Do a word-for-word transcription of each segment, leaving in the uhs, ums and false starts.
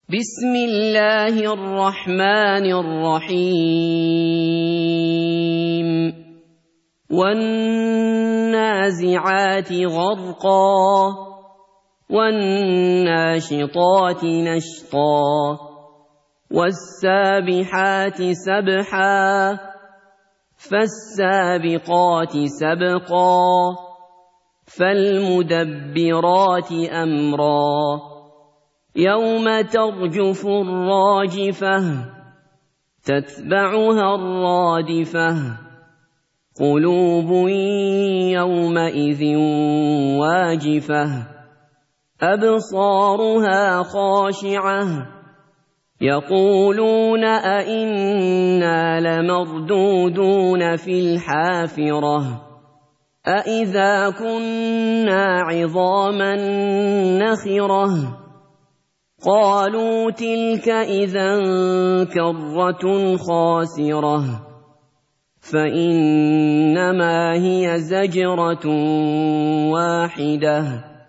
بسم الله الرحمن الرحيم والنازعات غرقا والناشطات نشطا والسابحات سبحا فالسابقات سبقا فالمدبرات أمرا يوم ترجف الراجفة تتبعها الرادفة قلوب يومئذ واجفة أبصارها خاشعة يقولون أئنا لمردودون في الحافرة أئذا كنا عظاما نخرة قالوا تلك إذا كرة خاسرة فإنما هي زجرة واحدة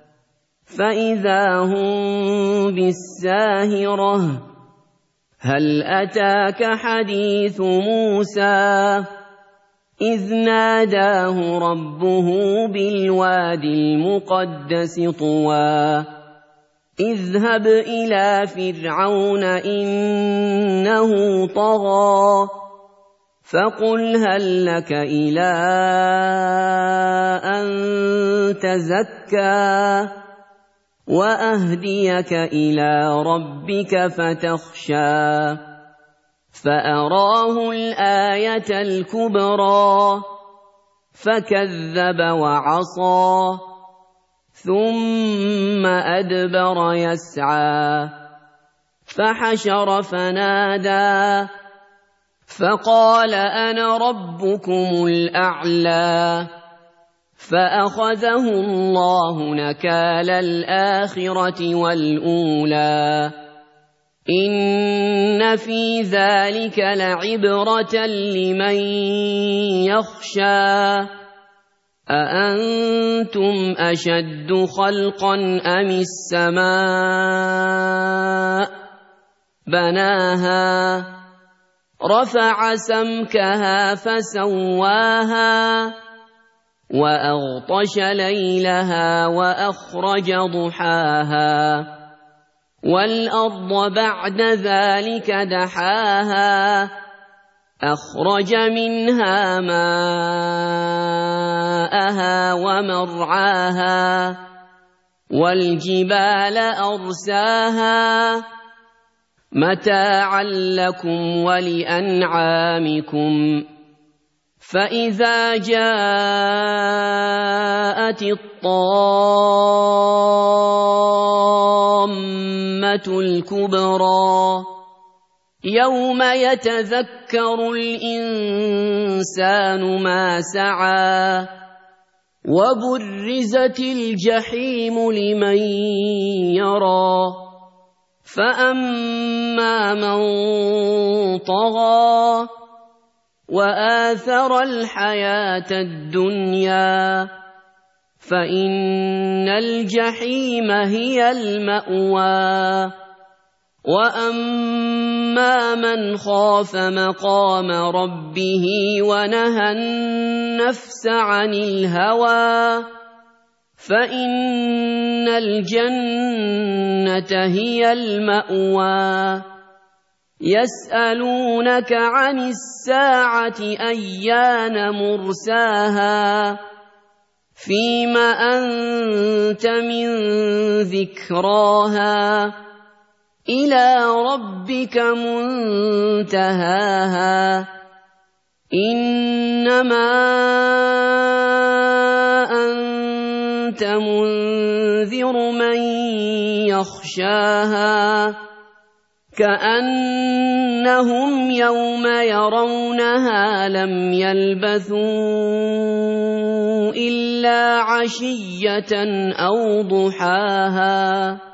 فإذا هم بالساهرة هل أتاك حديث موسى إذ ناداه ربه بالوادي المقدس طوى اذهب إلى فرعون إنه طغى فقل هل لك إلى أن تزكى وأهديك إلى ربك فتخشى فأراه الآية الكبرى فكذب وعصى ثم أدبر يسعى فحشر فنادى فقال أنا ربكم الأعلى فأخذه الله نكال الآخرة والأولى إن في ذلك لعبرة لمن يخشى أأنتم أشد خلقا أم السماء بناها رفع سمكها فسواها وأغطش ليلها وأخرج ضحاها والأرض بعد ذلك دحاها أخرج منها ماءها ومرعاها والجبال أرساها متاعا لكم ولأنعامكم فإذا جاءت الطامة الكبرى يوم يتذكر الإنسان ما سعى وبرزت الجحيم لمن يرى فأما من طغى وآثر الحياة الدنيا فإن الجحيم هي المأوى وأما من خاف مقام ربه ونهى النفس عن الهوى فإن الجنة هي المأوى يسألونك عن الساعة أيان مرساها فيم أنت من ذكراها إلى ربك منتهاها إنما أنت منذر من يخشاها كأنهم يوم يرونها لم يلبثوا إلا عشية أو ضحاها